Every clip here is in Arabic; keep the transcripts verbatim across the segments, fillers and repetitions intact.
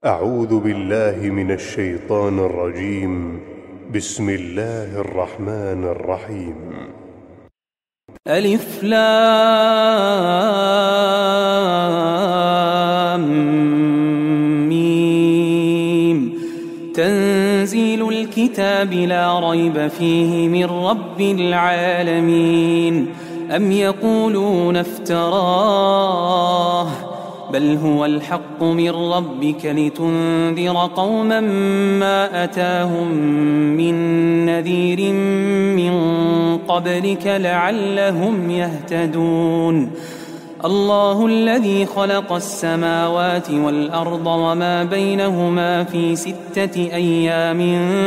أعوذ بالله من الشيطان الرجيم. بسم الله الرحمن الرحيم. ألف لام ميم. تنزيل الكتاب لا ريب فيه من رب العالمين. أم يقولون افتراه بل هو الحق من ربك لتنذر قوما ما أتاهم من نذير من قبلك لعلهم يهتدون. الله الذي خلق السماوات والأرض وما بينهما في ستة أيام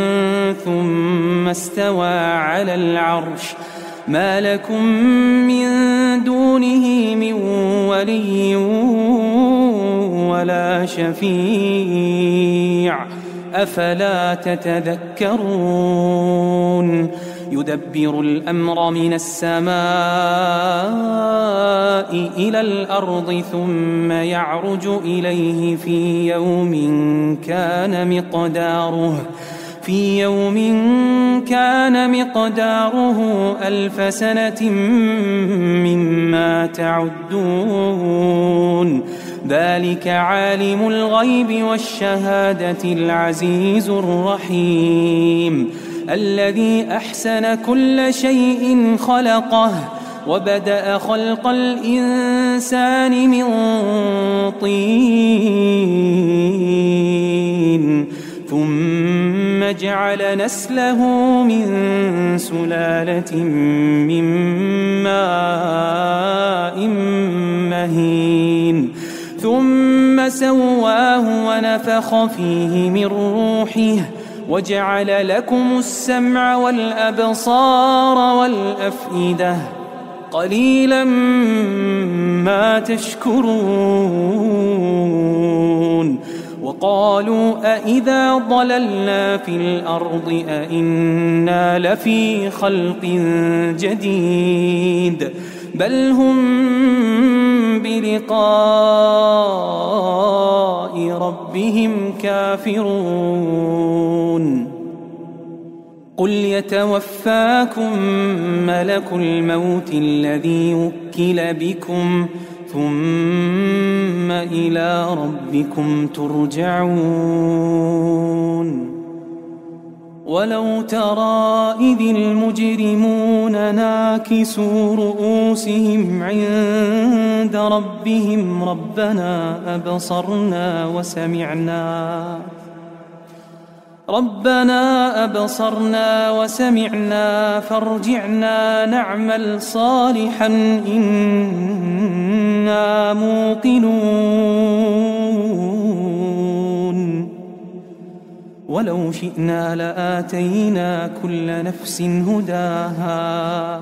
ثم استوى على العرش ما لكم من دونه من ولي ولا شفيع أفلا تتذكرون. يدبر الأمر من السماء إلى الأرض ثم يعرج إليه في يوم كان مقداره في يوم كان مقداره ألف سنة مما تعدون. ذلك عالم الغيب والشهادة العزيز الرحيم الذي أحسن كل شيء خلقه وبدأ خلق الإنسان من طين ثم جعل نسله من سلالة من ماء مهين ثم سواه ونفخ فيه من روحه وجعل لكم السمع والأبصار والأفئدة قليلا ما تشكرون. وقالوا أإذا ضللنا في الأرض أإنا لفي خلق جديد بل هم بلقاء ربهم كافرون. قل يتوفاكم ملك الموت الذي وكل بكم ثم إلى ربكم ترجعون. ولو ترى إذ المجرمون ناكسوا رؤوسهم عند ربهم ربنا أبصرنا وسمعنا ربنا أبصرنا وسمعنا فارجعنا نعمل صالحا إنا موقنون. ولو شئنا لآتينا كل نفس هداها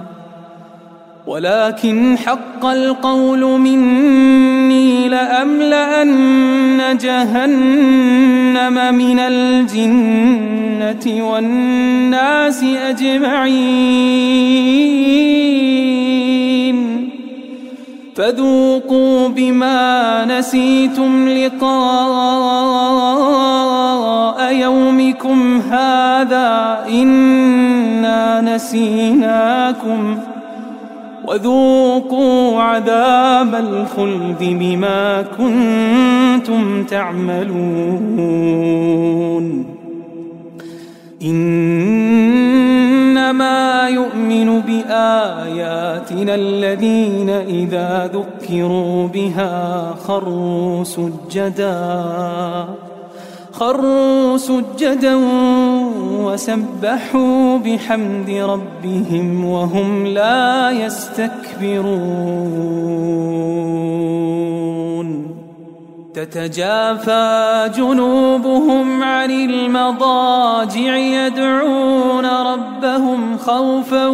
ولكن حق القول مني لأملأن جهنم من الجنة والناس أجمعين فذوقوا بما نسيتم لقاء يومكم هذا إنا نسيناكم وذوقوا عذاب الخلد بما كنتم تعملون. إنما يؤمن بآياتنا الذين إذا ذكروا بها خروا سجدا خروا سجدا وسبحوا بحمد ربهم وهم لا يستكبرون. تتجافى جنوبهم عن المضاجع يدعون ربهم خوفا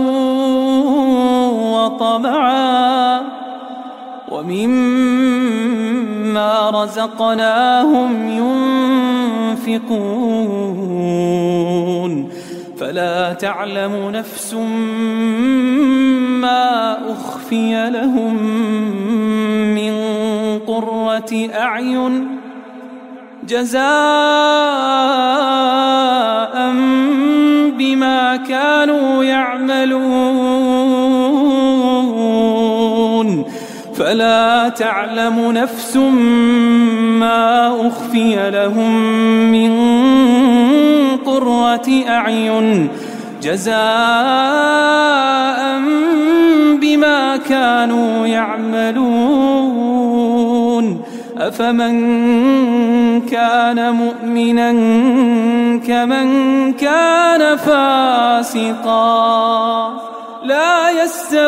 وطمعا ومما رزقناهم ينفقون. فلا تعلم نفس ما أخفي لهم من قرة أعين جزاء بما كانوا يعملون فلا تعلم نفس ما أخفي لهم من قرة أعين جزاء بما كانوا يعملون أفمن كان مؤمنا كمن كان فاسقا لا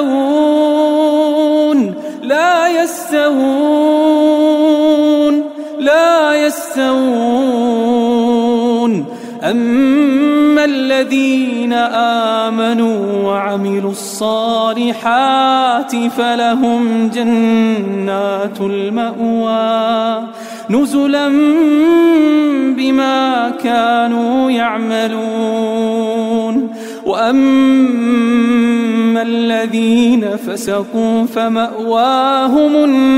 يستوون لا يستوون لا يستوون أما الذين آمنوا وعملوا الصالحات فلهم جنات المأوى نزلا بما كانوا يعملون وأما الذين فسقوا فمأواهم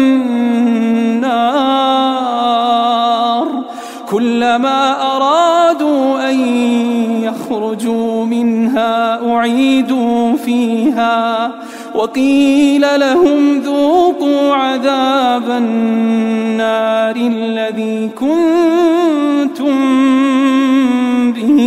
النار كلما أرادوا أن يخرجوا منها أعيدوا فيها وقيل لهم ذوقوا عذاب النار الذي كنتم به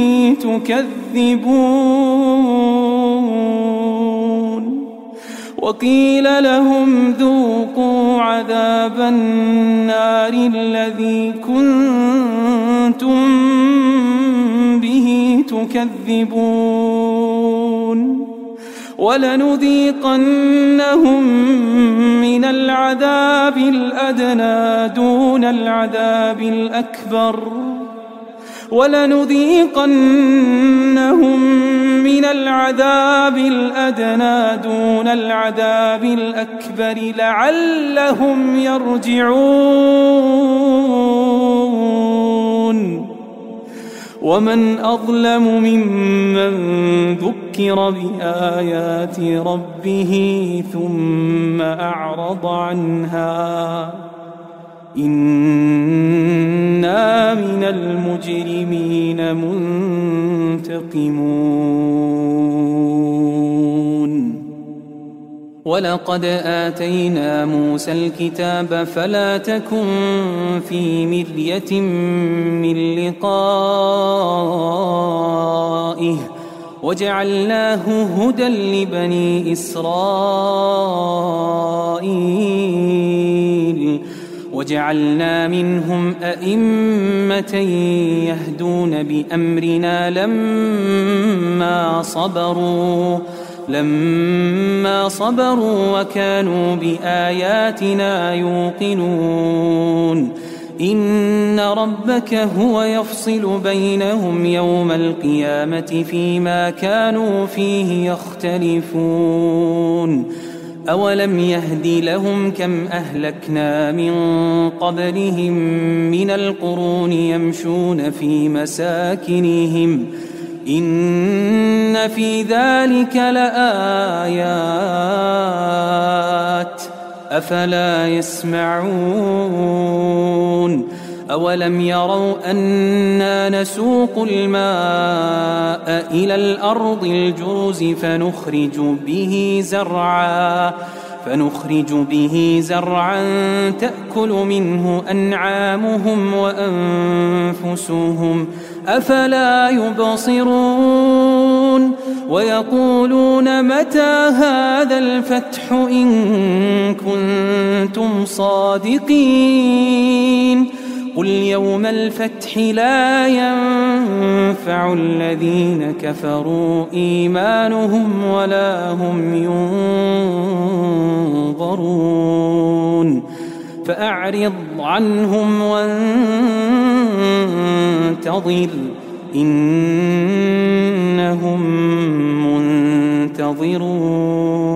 تكذبون وقيل لهم ذوقوا عذاب النار الذي كنتم به تكذبون ولنذيقنهم من العذاب الأدنى دون العذاب الأكبر ولنذيقنهم من العذاب الأدنى دون العذاب الأكبر لعلهم يرجعون ومن أظلم ممن ذكر بآيات ربه ثم أعرض عنها إنا من المجرمين منتقمون ولقد آتينا موسى الكتاب فلا تكن في مرية من لقائه وجعلناه هدى لبني إسرائيل وجعلنا منهم أئمة يهدون بأمرنا لما صبروا لما صبروا وكانوا بآياتنا يوقنون إن ربك هو يفصل بينهم يوم القيامة فيما كانوا فيه يختلفون أولم يهد لهم كم أهلكنا من قبلهم من القرون يمشون في مساكنهم إن في ذلك لآيات أفلا يسمعون أولم يروا أنا نسوق الماء إلى الأرض الجرز فنخرج به زرعا فنخرج به زرعا تأكل منه أنعامهم وأنفسهم أفلا يبصرون ويقولون متى هذا الفتح إن كنتم صادقين قل يوم الفتح لا ينفع الذين كفروا إيمانهم ولا هم ينظرون فأعرض عنهم وانتظر إنهم منتظرون